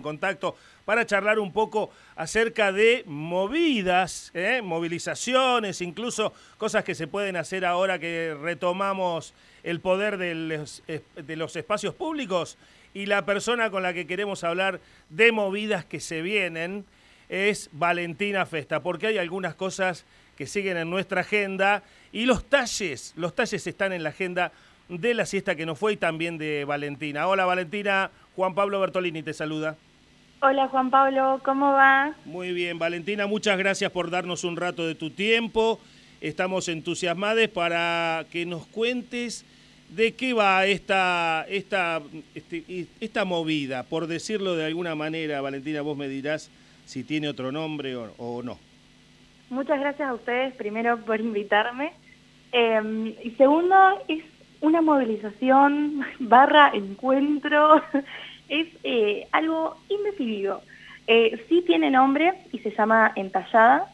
contacto para charlar un poco acerca de movidas, movilizaciones, incluso cosas que se pueden hacer ahora que retomamos el poder de los espacios públicos. Y la persona con la que queremos hablar de movidas que se vienen es Valentina Festa, porque hay algunas cosas que siguen en nuestra agenda y los talles están en la agenda de la siesta que nos fue y también de Valentina. Hola Valentina, Juan Pablo Bertolini te saluda. Hola Juan Pablo, ¿cómo va? Muy bien, Valentina, muchas gracias por darnos un rato de tu tiempo. Estamos entusiasmados para que nos cuentes de qué va esta movida, por decirlo de alguna manera. Valentina, vos me dirás si tiene otro nombre o no. Muchas gracias a ustedes, primero, por invitarme. Y segundo, es una movilización / encuentro, es algo indefinido. Sí tiene nombre y se llama Entallada.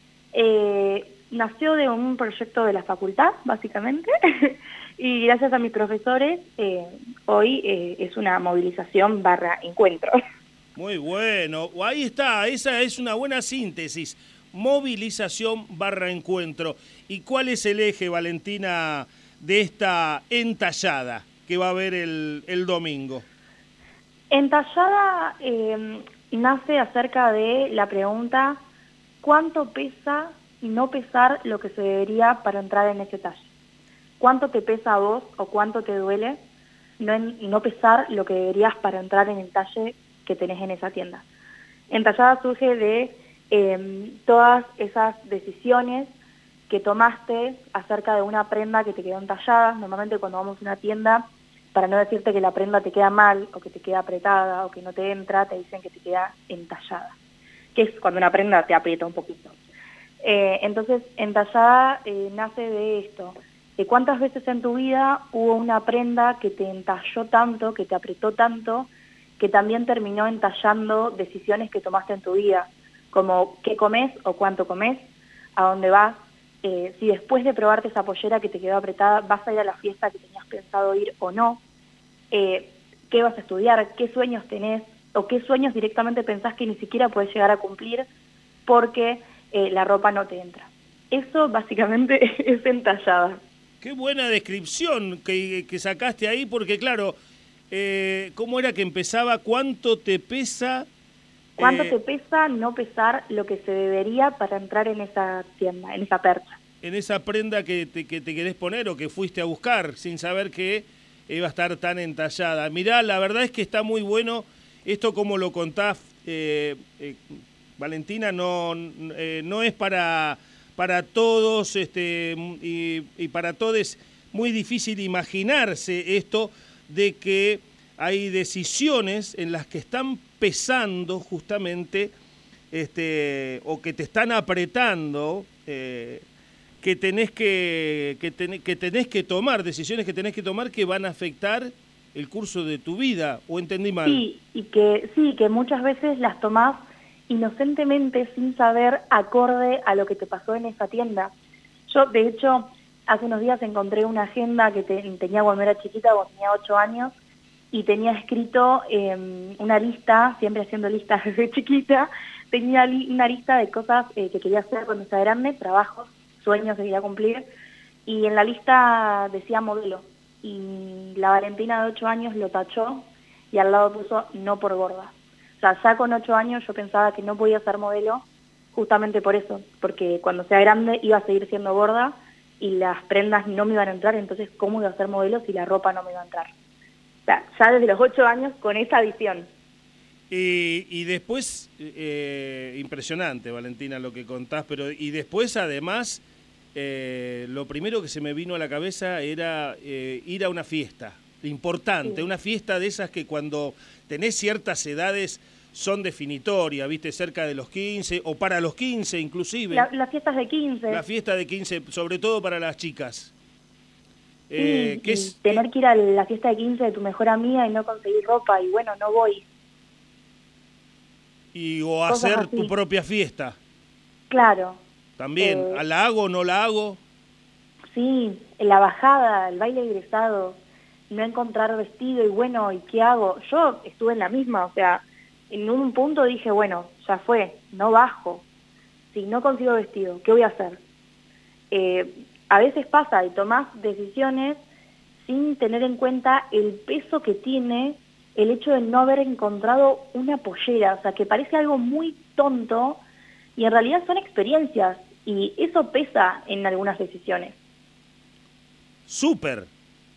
Nació de un proyecto de la facultad, básicamente, y gracias a mis profesores, hoy es una movilización / encuentro. Muy bueno, ahí está, esa es una buena síntesis, movilización / encuentro. ¿Y cuál es el eje, Valentina, de esta Entallada que va a haber el domingo? Entallada nace acerca de la pregunta ¿cuánto pesa y no pesar lo que se debería para entrar en ese talle? ¿Cuánto te pesa a vos o cuánto te duele no pesar lo que deberías para entrar en el talle que tenés en esa tienda? Entallada surge de todas esas decisiones que tomaste acerca de una prenda que te quedó entallada. Normalmente cuando vamos a una tienda, para no decirte que la prenda te queda mal, o que te queda apretada, o que no te entra, te dicen que te queda entallada, que es cuando una prenda te aprieta un poquito. Entonces, entallada nace de esto, de cuántas veces en tu vida hubo una prenda que te entalló tanto, que te apretó tanto, que también terminó entallando decisiones que tomaste en tu vida, como qué comes o cuánto comes, a dónde vas, si después de probarte esa pollera que te quedó apretada vas a ir a la fiesta que tenías pensado ir o no, qué vas a estudiar, qué sueños tenés, o qué sueños directamente pensás que ni siquiera podés llegar a cumplir porque la ropa no te entra. Eso básicamente es Entallada. Qué buena descripción que sacaste ahí, porque claro, ¿cómo era que empezaba? ¿Cuánto te pesa? ¿Cuánto te pesa no pesar lo que se debería para entrar en esa tienda, en esa percha? En esa prenda que te querés poner o que fuiste a buscar sin saber que iba a estar tan entallada. Mirá, la verdad es que está muy bueno esto como lo contás, Valentina, no es para todos y para todos muy difícil imaginarse esto de que hay decisiones en las que están pesando justamente o que te están apretando, que tenés que tomar, decisiones que tenés que tomar que van a afectar el curso de tu vida, ¿o entendí mal? Sí, que muchas veces las tomás inocentemente sin saber acorde a lo que te pasó en esa tienda. Yo, de hecho, hace unos días encontré una agenda que tenía cuando era chiquita, cuando tenía 8 años, y tenía escrito una lista, siempre haciendo listas desde chiquita, tenía una lista de cosas que quería hacer cuando estaba grande, trabajos, sueños que quería cumplir, y en la lista decía modelo, y la Valentina de 8 años lo tachó y al lado puso no por gorda. O sea, ya con 8 años yo pensaba que no podía ser modelo justamente por eso, porque cuando sea grande iba a seguir siendo gorda y las prendas no me iban a entrar, entonces ¿cómo iba a ser modelo si la ropa no me iba a entrar? O sea, ya desde los 8 años con esa visión. Y después, impresionante, Valentina, lo que contás, pero y después además, lo primero que se me vino a la cabeza era ir a una fiesta importante, sí. Una fiesta de esas que cuando tenés ciertas edades son definitorias, ¿viste? Cerca de los 15 o para los 15 inclusive. Las fiestas de 15. La fiesta de 15, sobre todo para las chicas. Sí, tener que ir a la fiesta de 15 de tu mejor amiga y no conseguir ropa, y bueno, no voy. O hacer tu propia fiesta. Claro. También, ¿la hago o no la hago? Sí, la bajada, el baile egresado, no encontrar vestido y bueno, ¿y qué hago? Yo estuve en la misma, o sea, en un punto dije, bueno, ya fue, no bajo. Si no consigo vestido, ¿qué voy a hacer? A veces pasa y tomás decisiones sin tener en cuenta el peso que tiene el hecho de no haber encontrado una pollera, o sea, que parece algo muy tonto y en realidad son experiencias y eso pesa en algunas decisiones. Súper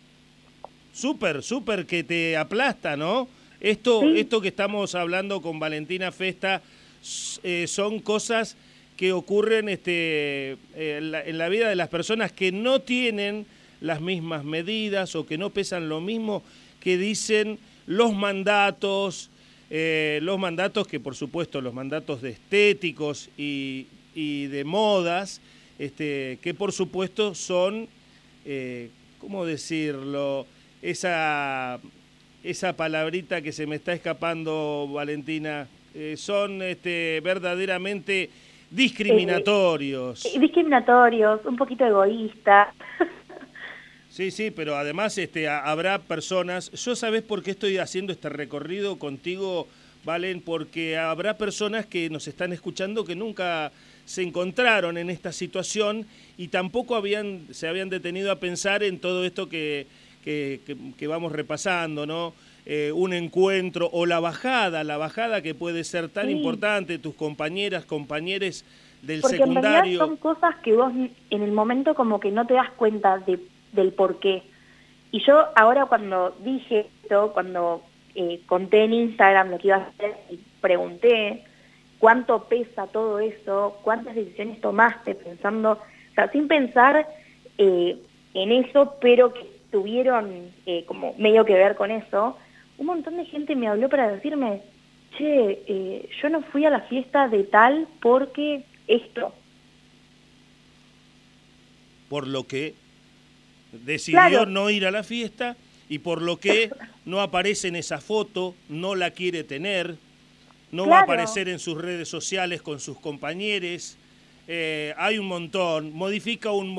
que te aplasta, ¿no? Sí. Esto que estamos hablando con Valentina Festa son cosas que ocurren en la vida de las personas que no tienen las mismas medidas o que no pesan lo mismo que dicen los mandatos que por supuesto los mandatos de estéticos y de modas, que por supuesto son, ¿cómo decirlo? Esa palabrita que se me está escapando, Valentina, son verdaderamente discriminatorios. Discriminatorios, un poquito egoístas. Sí, pero además habrá personas, yo sabés por qué estoy haciendo este recorrido contigo, Valen, porque habrá personas que nos están escuchando que nunca se encontraron en esta situación y tampoco se habían detenido a pensar en todo esto que vamos repasando, ¿no? Un encuentro o la bajada que puede ser tan importante, tus compañeras, compañeros del porque secundario. En realidad son cosas que vos en el momento como que no te das cuenta del por qué. Y yo ahora cuando dije esto, cuando conté en Instagram lo que iba a hacer y pregunté cuánto pesa todo eso, cuántas decisiones tomaste pensando, o sea, sin pensar en eso, pero que tuvieron como medio que ver con eso, un montón de gente me habló para decirme, che, yo no fui a la fiesta de tal porque esto. Por lo que decidió Claro. no ir a la fiesta y por lo que no aparece en esa foto, no la quiere tener, no va a aparecer en sus redes sociales con sus compañeros. Hay un montón, modifica un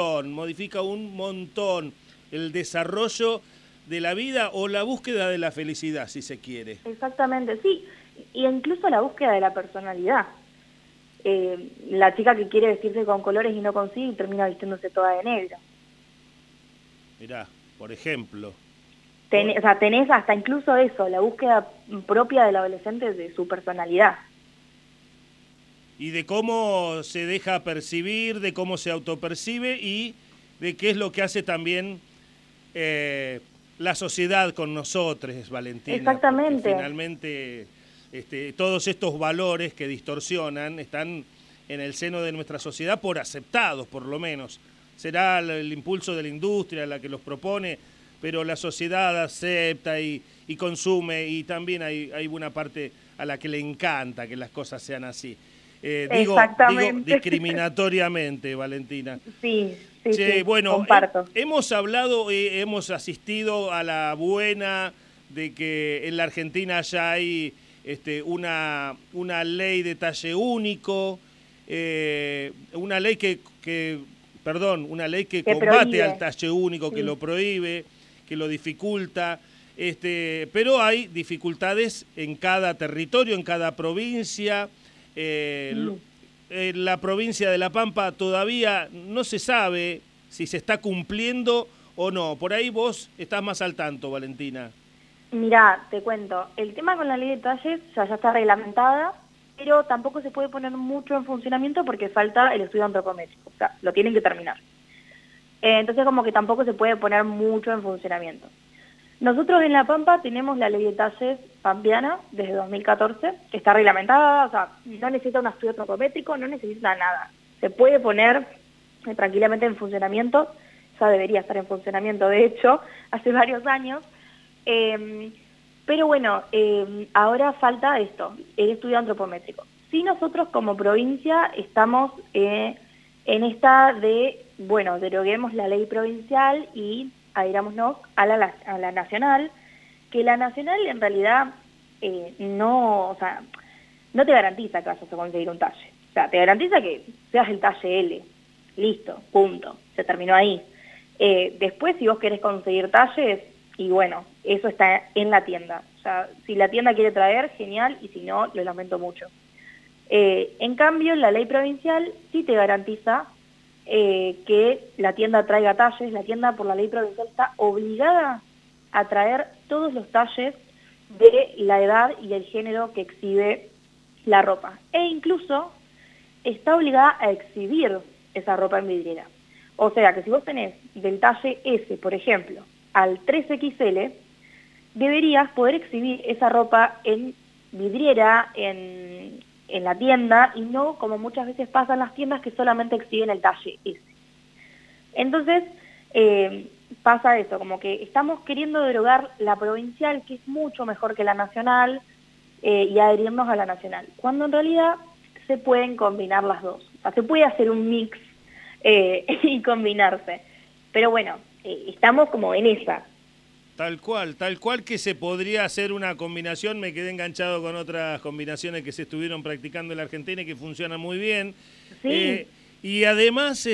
montón el desarrollo de la vida o la búsqueda de la felicidad, si se quiere. Exactamente, sí, y incluso la búsqueda de la personalidad. La chica que quiere vestirse con colores y no consigue y termina vistiéndose toda de negro. Mirá, por ejemplo. O sea, tenés hasta incluso eso, la búsqueda propia del adolescente de su personalidad. Y de cómo se deja percibir, de cómo se autopercibe y de qué es lo que hace también la sociedad con nosotros, Valentina. Exactamente. Porque finalmente todos estos valores que distorsionan están en el seno de nuestra sociedad por aceptados, por lo menos. Será el impulso de la industria la que los propone, pero la sociedad acepta y consume, y también hay buena parte a la que le encanta que las cosas sean así. Digo discriminatoriamente, Valentina. Sí, bueno, comparto. Hemos hablado, hemos asistido a la buena de que en la Argentina ya hay una ley de talle único, una ley que combate prohíbe. al talle único, que lo prohíbe, que lo dificulta, pero hay dificultades en cada territorio, en cada provincia. En la provincia de La Pampa todavía no se sabe si se está cumpliendo o no. Por ahí vos estás más al tanto, Valentina. Mirá, te cuento, el tema con la ley de talles ya está reglamentada, pero tampoco se puede poner mucho en funcionamiento porque falta el estudio antropométrico, o sea, lo tienen que terminar. Entonces como que tampoco se puede poner mucho en funcionamiento. Nosotros en La Pampa tenemos la ley de talles pampeana desde 2014, que está reglamentada, o sea, no necesita un estudio antropométrico, no necesita nada. Se puede poner tranquilamente en funcionamiento, ya debería estar en funcionamiento, de hecho, hace varios años. Pero bueno, ahora falta esto, el estudio antropométrico. Si nosotros como provincia estamos en esta de, bueno, deroguemos la ley provincial y adhirámonos a la nacional, que la nacional en realidad no te garantiza que vas a conseguir un talle. O sea, te garantiza que seas el talle L. Listo, punto. Se terminó ahí. Después, si vos querés conseguir talles, y bueno, eso está en la tienda. O sea, si la tienda quiere traer, genial, y si no, lo lamento mucho. En cambio, la ley provincial sí te garantiza que la tienda traiga talles. La tienda por la ley provincial está obligada a traer todos los talles de la edad y el género que exhibe la ropa. E incluso está obligada a exhibir esa ropa en vidriera. O sea que si vos tenés del talle S, por ejemplo, al 3XL, deberías poder exhibir esa ropa en vidriera, en la tienda, y no como muchas veces pasa en las tiendas que solamente exhiben el talle S. Entonces, pasa eso, como que estamos queriendo derogar la provincial, que es mucho mejor que la nacional, y adherirnos a la nacional, cuando en realidad se pueden combinar las dos. O sea, se puede hacer un mix y combinarse. Pero bueno, estamos como en esa. Tal cual que se podría hacer una combinación. Me quedé enganchado con otras combinaciones que se estuvieron practicando en la Argentina y que funcionan muy bien. Sí. Y además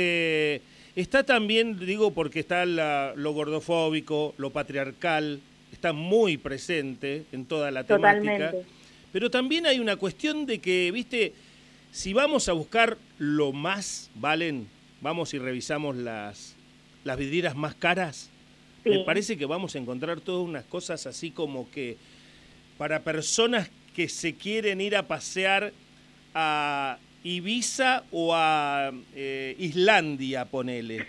está también, digo, porque está lo gordofóbico, lo patriarcal, está muy presente en toda la temática. Totalmente. Pero también hay una cuestión de que, viste, si vamos a buscar lo más, Valen, vamos y revisamos las vidrieras más caras, Sí. me parece que vamos a encontrar todas unas cosas así como que para personas que se quieren ir a pasear a Ibiza o a Islandia, ponele.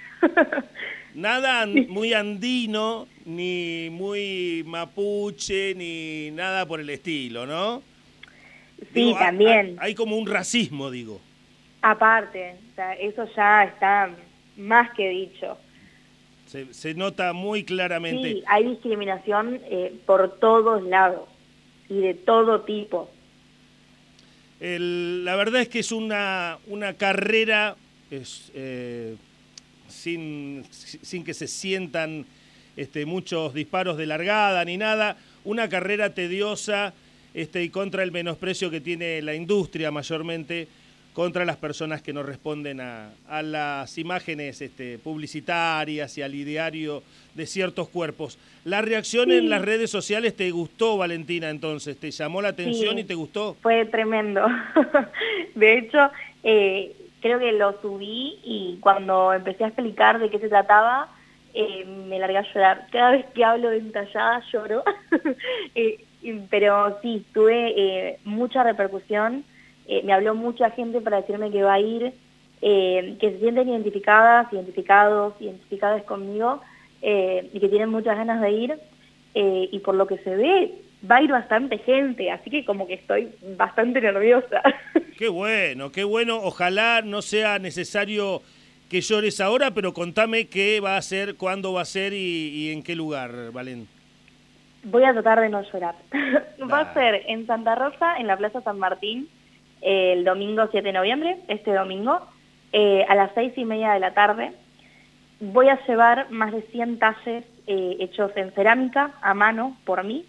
Nada muy andino, ni muy mapuche, ni nada por el estilo, ¿no? Sí, Digo, también. hay como un racismo, digo. Aparte, o sea, eso ya está más que dicho. Se nota muy claramente. Sí, hay discriminación por todos lados y de todo tipo. La verdad es que es una carrera sin que se sientan muchos disparos de largada ni nada, una carrera tediosa y contra el menosprecio que tiene la industria mayormente, contra las personas que no responden a las imágenes publicitarias y al ideario de ciertos cuerpos. ¿La reacción en las redes sociales te gustó, Valentina, entonces? ¿Te llamó la atención y te gustó? Fue tremendo. De hecho, creo que lo subí y cuando empecé a explicar de qué se trataba, me largué a llorar. Cada vez que hablo de entallada lloro. Pero sí, tuve mucha repercusión. Me habló mucha gente para decirme que va a ir, que se sienten identificadas, identificadas conmigo, y que tienen muchas ganas de ir, y por lo que se ve, va a ir bastante gente, así que como que estoy bastante nerviosa. Qué bueno, qué bueno. Ojalá no sea necesario que llores ahora, pero contame qué va a ser, cuándo va a ser y en qué lugar, Valen. Voy a tratar de no llorar. Va a ser en Santa Rosa, en la Plaza San Martín, el domingo 7 de noviembre, este domingo, a las 6:30 de la tarde. Voy a llevar más de 100 talles hechos en cerámica, a mano, por mí.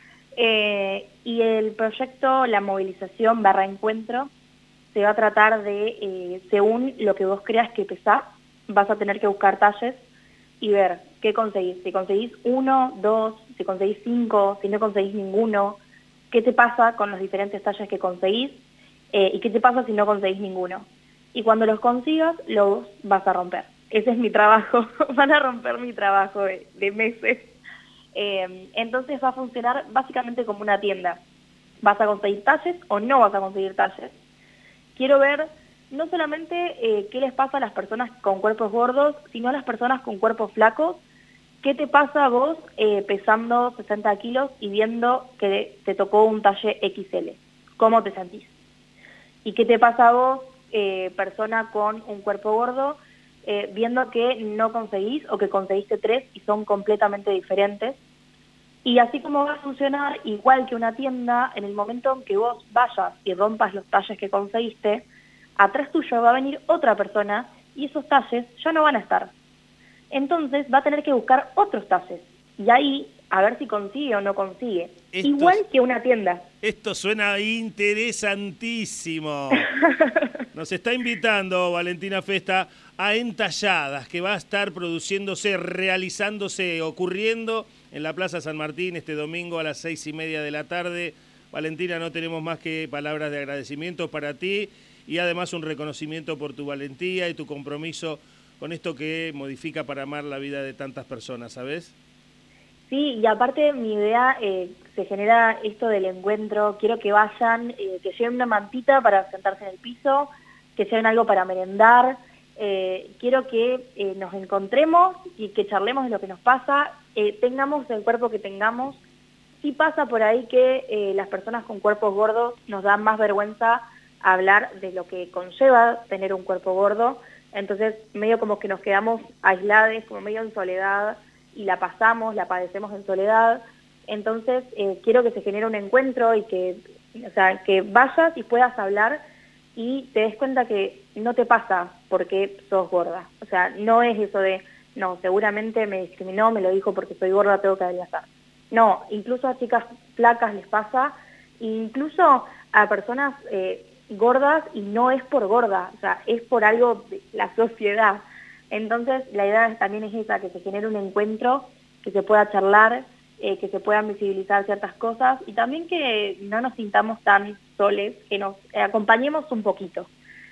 Y el proyecto, la movilización / encuentro, se va a tratar de, según lo que vos creas que pesás, vas a tener que buscar talles y ver qué conseguís. Si conseguís 1, 2, si conseguís 5, si no conseguís ninguno, qué te pasa con los diferentes talles que conseguís, y qué te pasa si no conseguís ninguno. Y cuando los consigas, los vas a romper. Ese es mi trabajo. Van a romper mi trabajo de meses. Entonces va a funcionar básicamente como una tienda. Vas a conseguir talles o no vas a conseguir talles. Quiero ver no solamente qué les pasa a las personas con cuerpos gordos, sino a las personas con cuerpos flacos. ¿Qué te pasa a vos pesando 60 kilos y viendo que te tocó un talle XL? ¿Cómo te sentís? ¿Y qué te pasa a vos, persona con un cuerpo gordo, viendo que no conseguís o que conseguiste 3 y son completamente diferentes? Y así como va a funcionar igual que una tienda, en el momento en que vos vayas y rompas los talles que conseguiste, atrás tuyo va a venir otra persona y esos talles ya no van a estar. Entonces va a tener que buscar otros talles y ahí a ver si consigue o no consigue. Igual que una tienda. Esto suena interesantísimo. Nos está invitando Valentina Festa a Entalladas, que va a estar produciéndose, realizándose, ocurriendo en la Plaza San Martín este domingo a las 6:30 de la tarde. Valentina, no tenemos más que palabras de agradecimiento para ti y además un reconocimiento por tu valentía y tu compromiso con esto que modifica para amar la vida de tantas personas, ¿sabes? Sí, y aparte mi idea, se genera esto del encuentro, quiero que vayan, que lleven una mantita para sentarse en el piso, que lleven algo para merendar, quiero que nos encontremos y que charlemos de lo que nos pasa, tengamos el cuerpo que tengamos. Sí pasa por ahí que las personas con cuerpos gordos nos dan más vergüenza hablar de lo que conlleva tener un cuerpo gordo, entonces medio como que nos quedamos aislados, como medio en soledad, y la padecemos en soledad. Entonces quiero que se genere un encuentro y que vayas y puedas hablar y te des cuenta que no te pasa porque sos gorda. O sea, no es eso de, no, seguramente me discriminó, me lo dijo porque soy gorda, tengo que adelgazar. No, incluso a chicas flacas les pasa, incluso a personas gordas, y no es por gorda, o sea, es por algo de la sociedad. Entonces, la idea también es esa, que se genere un encuentro, que se pueda charlar, que se puedan visibilizar ciertas cosas, y también que no nos sintamos tan soles, que nos acompañemos un poquito.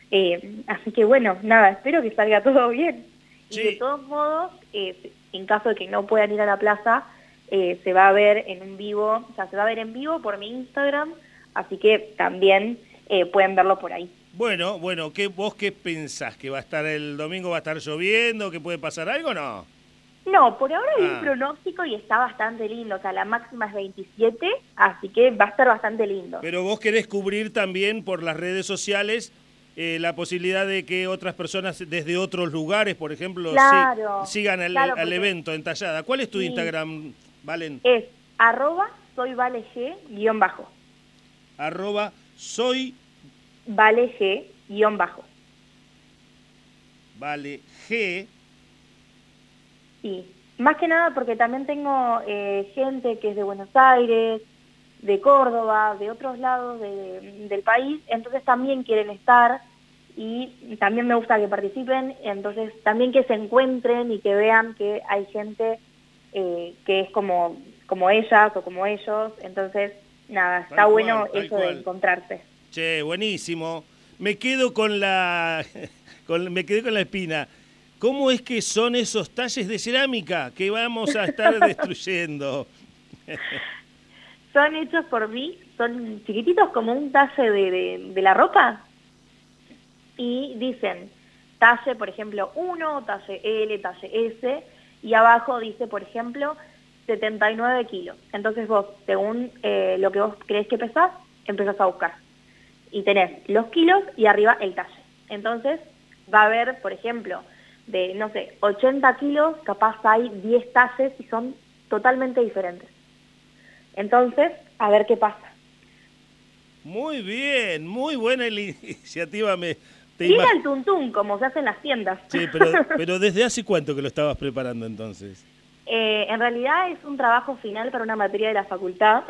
Así que bueno, nada, espero que salga todo bien. Sí. Y de todos modos, en caso de que no puedan ir a la plaza, se va a ver en un vivo, o sea, se va a ver en vivo por mi Instagram, así que también pueden verlo por ahí. Bueno, ¿vos qué pensás? ¿Que va a estar el domingo, va a estar lloviendo, que puede pasar algo o no? No, por ahora hay un pronóstico y está bastante lindo, o sea, la máxima es 27, así que va a estar bastante lindo. Pero vos querés cubrir también por las redes sociales la posibilidad de que otras personas desde otros lugares, por ejemplo, sigan al evento en Tallada. ¿Cuál es tu Instagram, Valen? Es @soyvaleg_. @soy Valeg_. Valeg. Sí, más que nada porque también tengo gente que es de Buenos Aires, de Córdoba, de otros lados del país, entonces también quieren estar y también me gusta que participen, entonces también que se encuentren y que vean que hay gente que es como ellas o como ellos, entonces nada, está bueno eso de encontrarse. Che, buenísimo. Me quedo con la espina. ¿Cómo es que son esos talles de cerámica que vamos a estar destruyendo? Son hechos por mí, son chiquititos como un talle de la ropa y dicen talle, por ejemplo, 1, talle L, talle S, y abajo dice, por ejemplo, 79 kilos. Entonces vos, según lo que vos creés que pesás, empezás a buscar. Y tenés los kilos y arriba el talle. Entonces va a haber, por ejemplo, de, no sé, 80 kilos, capaz hay 10 talles y son totalmente diferentes. Entonces, a ver qué pasa. Muy bien, muy buena iniciativa. Ir al tuntún, como se hace en las tiendas. Sí, pero ¿desde hace cuánto que lo estabas preparando entonces? En realidad es un trabajo final para una materia de la facultad.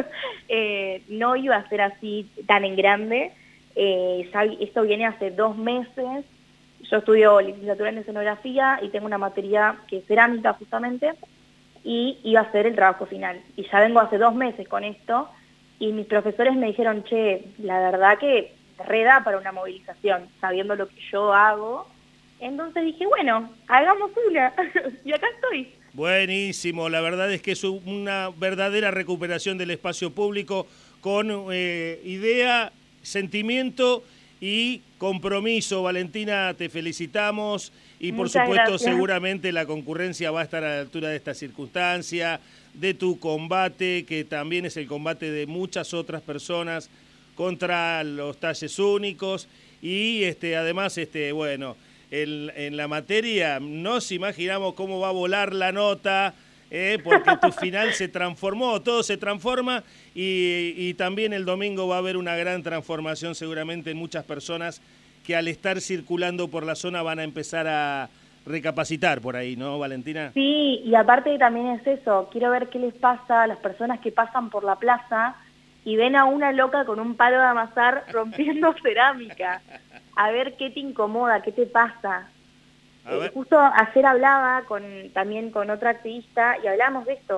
No iba a ser así tan en grande. Esto viene hace 2 meses. Yo estudio licenciatura en escenografía y tengo una materia que es cerámica justamente, y iba a ser el trabajo final. Y ya vengo hace 2 meses con esto, y mis profesores me dijeron, che, la verdad que reda para una movilización, sabiendo lo que yo hago. Entonces dije, bueno, hagamos una, y acá estoy. Buenísimo, la verdad es que es una verdadera recuperación del espacio público con idea, sentimiento y compromiso. Valentina, te felicitamos y por Muchas supuesto gracias. Seguramente la concurrencia va a estar a la altura de esta circunstancia, de tu combate, que también es el combate de muchas otras personas contra los talles únicos y además, bueno, en la materia nos imaginamos cómo va a volar la nota, porque tu final se transformó, todo se transforma y también el domingo va a haber una gran transformación seguramente en muchas personas que al estar circulando por la zona van a empezar a recapacitar por ahí, ¿no, Valentina? Sí, y aparte también es eso, quiero ver qué les pasa a las personas que pasan por la plaza y ven a una loca con un palo de amasar rompiendo cerámica. A ver qué te incomoda, qué te pasa. Justo ayer hablaba también con otra activista y hablamos de esto,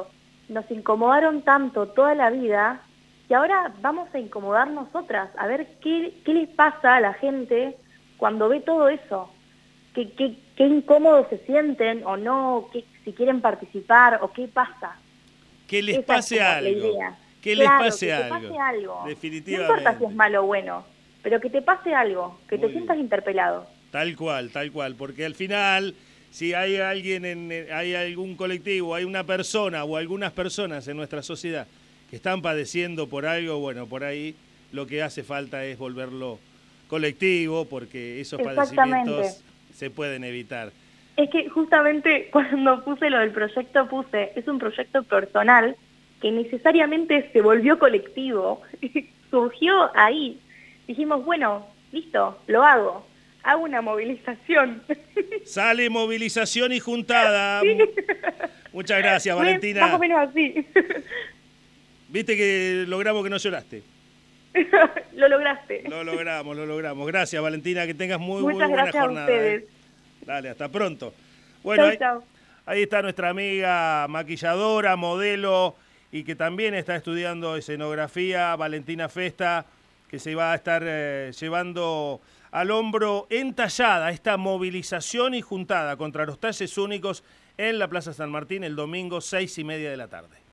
nos incomodaron tanto toda la vida y ahora vamos a incomodar nosotras, a ver qué les pasa a la gente cuando ve todo eso, qué incómodos se sienten o no, si quieren participar o qué pasa. Que les Esa pase es como algo. la idea. Que Claro, les pase que te algo. pase algo. Definitivamente. No importa si es malo o bueno, pero que te pase algo, que Muy te sientas bien. interpelado. Tal cual, porque al final, si hay alguien, hay algún colectivo, hay una persona o algunas personas en nuestra sociedad que están padeciendo por algo, bueno, por ahí lo que hace falta es volverlo colectivo, porque esos padecimientos se pueden evitar. Es que justamente cuando puse lo del proyecto es un proyecto personal que necesariamente se volvió colectivo, surgió ahí. Dijimos, bueno, listo, lo hago una movilización. Sale movilización y juntada. Sí. Muchas gracias, Valentina. Más o menos así. Viste que logramos que no lloraste. Lo lograste. Lo logramos. Gracias, Valentina, que tengas muy Muchas buena gracias jornada. a ustedes. Dale, hasta pronto. Bueno, Chau. Ahí está nuestra amiga maquilladora, modelo y que también está estudiando escenografía, Valentina Festa, que se va a estar llevando al hombro entallada esta movilización y juntada contra los talles únicos en la Plaza San Martín el domingo 6:30 de la tarde.